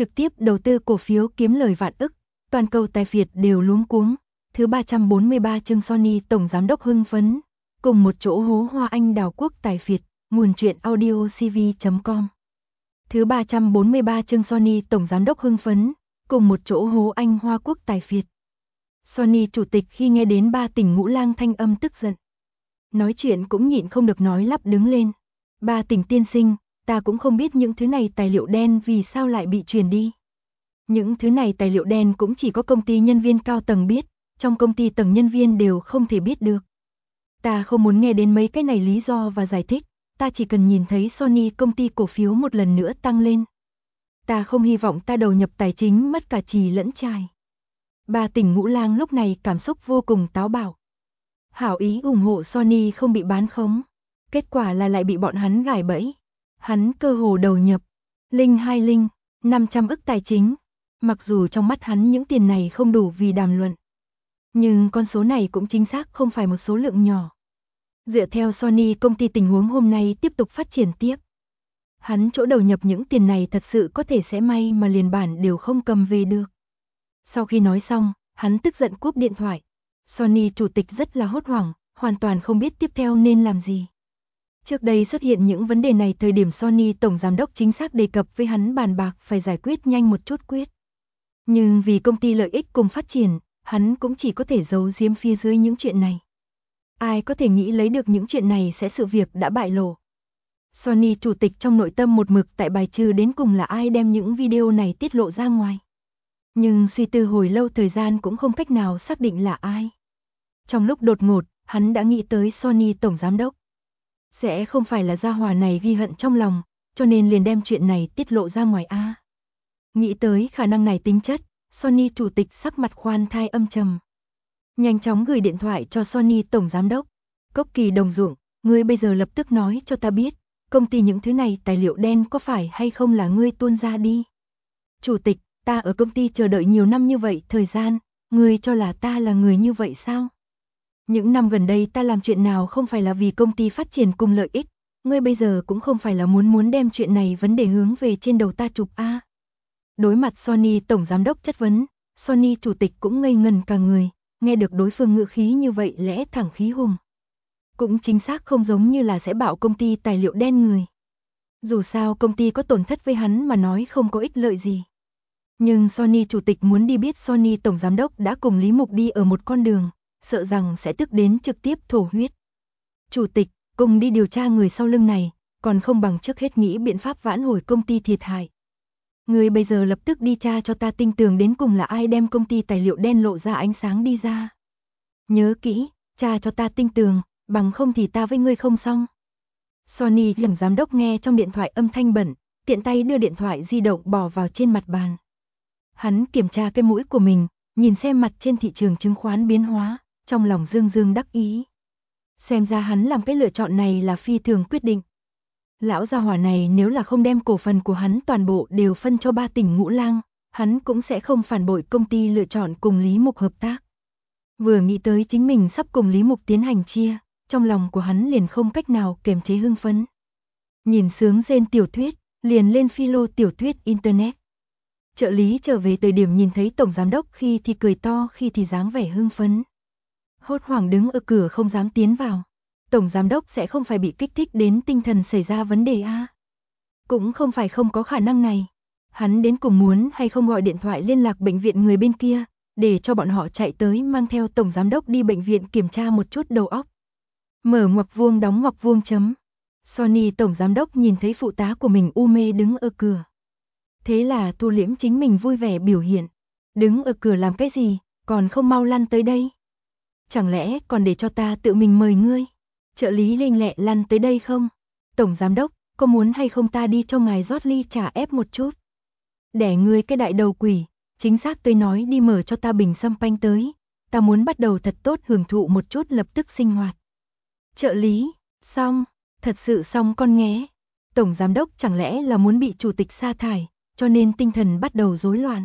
trực tiếp đầu tư cổ phiếu kiếm lời vạn ức, toàn cầu tài phiệt đều luống cuống. Thứ 343 chương Sony tổng giám đốc hưng phấn, cùng một chỗ hố hoa anh đào quốc tài phiệt, nguồn truyện audio cv.com. Thứ 343 chương Sony tổng giám đốc hưng phấn, cùng một chỗ hố anh hoa quốc tài phiệt. Sony chủ tịch khi nghe đến Ba Tỉnh Ngũ Lang thanh âm tức giận. Nói chuyện cũng nhịn không được nói lắp đứng lên. Ba Tỉnh tiên sinh, ta cũng không biết những thứ này tài liệu đen vì sao lại bị truyền đi. Những thứ này tài liệu đen cũng chỉ có công ty nhân viên cao tầng biết, trong công ty tầng nhân viên đều không thể biết được. Ta không muốn nghe đến mấy cái này lý do và giải thích, ta chỉ cần nhìn thấy Sony công ty cổ phiếu một lần nữa tăng lên. Ta không hy vọng ta đầu nhập tài chính mất cả trì lẫn trài. Ba Tỉnh Ngũ Lang lúc này cảm xúc vô cùng táo bạo. Hảo ý ủng hộ Sony không bị bán khống, kết quả là lại bị bọn hắn gài bẫy. Hắn cơ hồ đầu nhập linh 500 ức tài chính, mặc dù trong mắt hắn những tiền này không đủ vì đàm luận, nhưng con số này cũng chính xác không phải một số lượng nhỏ. Dựa theo Sony công ty tình huống hôm nay tiếp tục phát triển tiếp, hắn chỗ đầu nhập những tiền này thật sự có thể sẽ may mà liền bản đều không cầm về được. Sau khi nói xong, hắn tức giận cúp điện thoại. Sony chủ tịch rất là hốt hoảng, hoàn toàn không biết tiếp theo nên làm gì. Trước đây xuất hiện những vấn đề này thời điểm Sony tổng giám đốc chính xác đề cập với hắn bàn bạc phải giải quyết nhanh một chút quyết. Nhưng vì công ty lợi ích cùng phát triển, hắn cũng chỉ có thể giấu giếm phía dưới những chuyện này. Ai có thể nghĩ lấy được những chuyện này sẽ sự việc đã bại lộ. Sony chủ tịch trong nội tâm một mực tại bài trừ đến cùng là ai đem những video này tiết lộ ra ngoài. Nhưng suy tư hồi lâu thời gian cũng không cách nào xác định là ai. Trong lúc đột ngột, hắn đã nghĩ tới Sony tổng giám đốc. Sẽ không phải là gia hỏa này ghi hận trong lòng, cho nên liền đem chuyện này tiết lộ ra ngoài a. Nghĩ tới khả năng này tính chất, Sony chủ tịch sắc mặt khoan thai âm trầm. Nhanh chóng gửi điện thoại cho Sony tổng giám đốc. Cốc Kỳ đồng ruộng, ngươi bây giờ lập tức nói cho ta biết, công ty những thứ này tài liệu đen có phải hay không là ngươi tuôn ra đi. Chủ tịch, ta ở công ty chờ đợi nhiều năm như vậy thời gian, ngươi cho là ta là người như vậy sao? Những năm gần đây ta làm chuyện nào không phải là vì công ty phát triển cùng lợi ích, ngươi bây giờ cũng không phải là muốn đem chuyện này vấn đề hướng về trên đầu ta chụp a. Đối mặt Sony tổng giám đốc chất vấn, Sony chủ tịch cũng ngây ngần cả người, nghe được đối phương ngữ khí như vậy lẽ thẳng khí hùng. Cũng chính xác không giống như là sẽ bảo công ty tài liệu đen người. Dù sao công ty có tổn thất với hắn mà nói không có ích lợi gì. Nhưng Sony chủ tịch muốn đi biết Sony tổng giám đốc đã cùng Lý Mục đi ở một con đường, sợ rằng sẽ tức đến trực tiếp thổ huyết. Chủ tịch, cùng đi điều tra người sau lưng này, còn không bằng trước hết nghĩ biện pháp vãn hồi công ty thiệt hại. Người bây giờ lập tức đi tra cho ta tinh tường đến cùng là ai đem công ty tài liệu đen lộ ra ánh sáng đi ra. Nhớ kỹ, tra cho ta tinh tường, bằng không thì ta với ngươi không xong. Sony tổng giám đốc nghe trong điện thoại âm thanh bẩn, tiện tay đưa điện thoại di động bỏ vào trên mặt bàn. Hắn kiểm tra cái mũi của mình, nhìn xem mặt trên thị trường chứng khoán biến hóa, trong lòng dương dương đắc ý. Xem ra hắn làm cái lựa chọn này là phi thường quyết định. Lão gia hỏa này nếu là không đem cổ phần của hắn toàn bộ đều phân cho Ba Tỉnh Ngũ Lang, hắn cũng sẽ không phản bội công ty lựa chọn cùng Lý Mục hợp tác. Vừa nghĩ tới chính mình sắp cùng Lý Mục tiến hành chia, trong lòng của hắn liền không cách nào kiềm chế hưng phấn. Nhìn sướng rên tiểu thuyết, liền lên philo tiểu thuyết internet. Trợ lý trở về thời điểm nhìn thấy tổng giám đốc khi thì cười to khi thì dáng vẻ hưng phấn. Hốt hoảng đứng ở cửa không dám tiến vào. Tổng giám đốc sẽ không phải bị kích thích đến tinh thần xảy ra vấn đề a? Cũng không phải không có khả năng này. Hắn đến cùng muốn hay không gọi điện thoại liên lạc bệnh viện người bên kia, để cho bọn họ chạy tới mang theo tổng giám đốc đi bệnh viện kiểm tra một chút đầu óc. Mở ngoặc vuông đóng ngoặc vuông chấm. Sony tổng giám đốc nhìn thấy phụ tá của mình u mê đứng ở cửa. Thế là thu liễm chính mình vui vẻ biểu hiện. Đứng ở cửa làm cái gì, còn không mau lăn tới đây. Chẳng lẽ còn để cho ta tự mình mời ngươi? Trợ lý lanh lẹ lăn tới đây không? Tổng giám đốc, có muốn hay không ta đi cho ngài rót ly trà ép một chút? Đẻ ngươi cái đại đầu quỷ, chính xác tôi nói đi mở cho ta bình sâm panh tới. Ta muốn bắt đầu thật tốt hưởng thụ một chút lập tức sinh hoạt. Trợ lý, xong, thật sự xong con nghé. Tổng giám đốc chẳng lẽ là muốn bị chủ tịch sa thải, cho nên tinh thần bắt đầu rối loạn.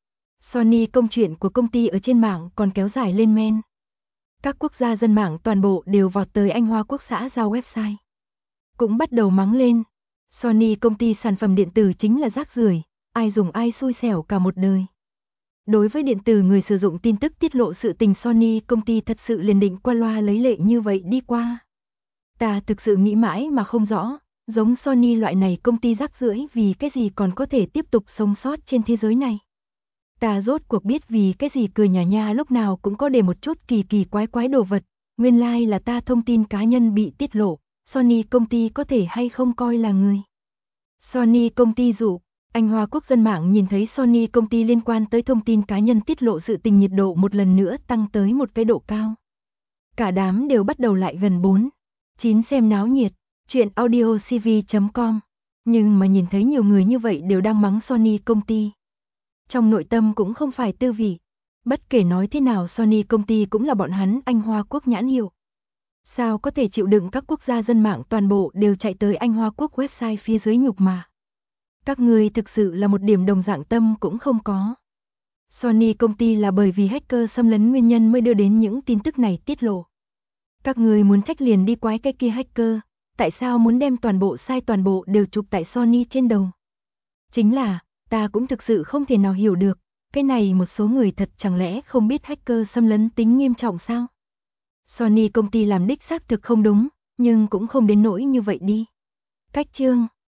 Sony công chuyện của công ty ở trên mạng còn kéo dài lên men. Các quốc gia dân mạng toàn bộ đều vọt tới Anh Hoa Quốc xã giao website. Cũng bắt đầu mắng lên. Sony công ty sản phẩm điện tử chính là rác rưởi, ai dùng ai xui xẻo cả một đời. Đối với điện tử người sử dụng tin tức tiết lộ sự tình Sony công ty thật sự liền định qua loa lấy lệ như vậy đi qua. Ta thực sự nghĩ mãi mà không rõ, giống Sony loại này công ty rác rưởi vì cái gì còn có thể tiếp tục sống sót trên thế giới này. Ta rốt cuộc biết vì cái gì cười nhà nha lúc nào cũng có để một chút kỳ kỳ quái quái đồ vật, nguyên lai là ta thông tin cá nhân bị tiết lộ, Sony công ty có thể hay không coi là người. Sony công ty dụ, Anh Hoa quốc dân mạng nhìn thấy Sony công ty liên quan tới thông tin cá nhân tiết lộ sự tình nhiệt độ một lần nữa tăng tới một cái độ cao. Cả đám đều bắt đầu lại gần 4-9 xem náo nhiệt, chuyện audiocv.com, nhưng mà nhìn thấy nhiều người như vậy đều đang mắng Sony công ty. Trong nội tâm cũng không phải tư vị, bất kể nói thế nào Sony công ty cũng là bọn hắn Anh Hoa quốc nhãn hiệu. Sao có thể chịu đựng các quốc gia dân mạng toàn bộ đều chạy tới Anh Hoa quốc website phía dưới nhục mà. Các người thực sự là một điểm đồng dạng tâm cũng không có. Sony công ty là bởi vì hacker xâm lấn nguyên nhân mới đưa đến những tin tức này tiết lộ. Các người muốn trách liền đi quái cái kia hacker, tại sao muốn đem toàn bộ sai toàn bộ đều chụp tại Sony trên đầu? Chính là, ta cũng thực sự không thể nào hiểu được, cái này một số người thật chẳng lẽ không biết hacker xâm lấn tính nghiêm trọng sao? Sony công ty làm đích xác thực không đúng, nhưng cũng không đến nỗi như vậy đi. Cách chương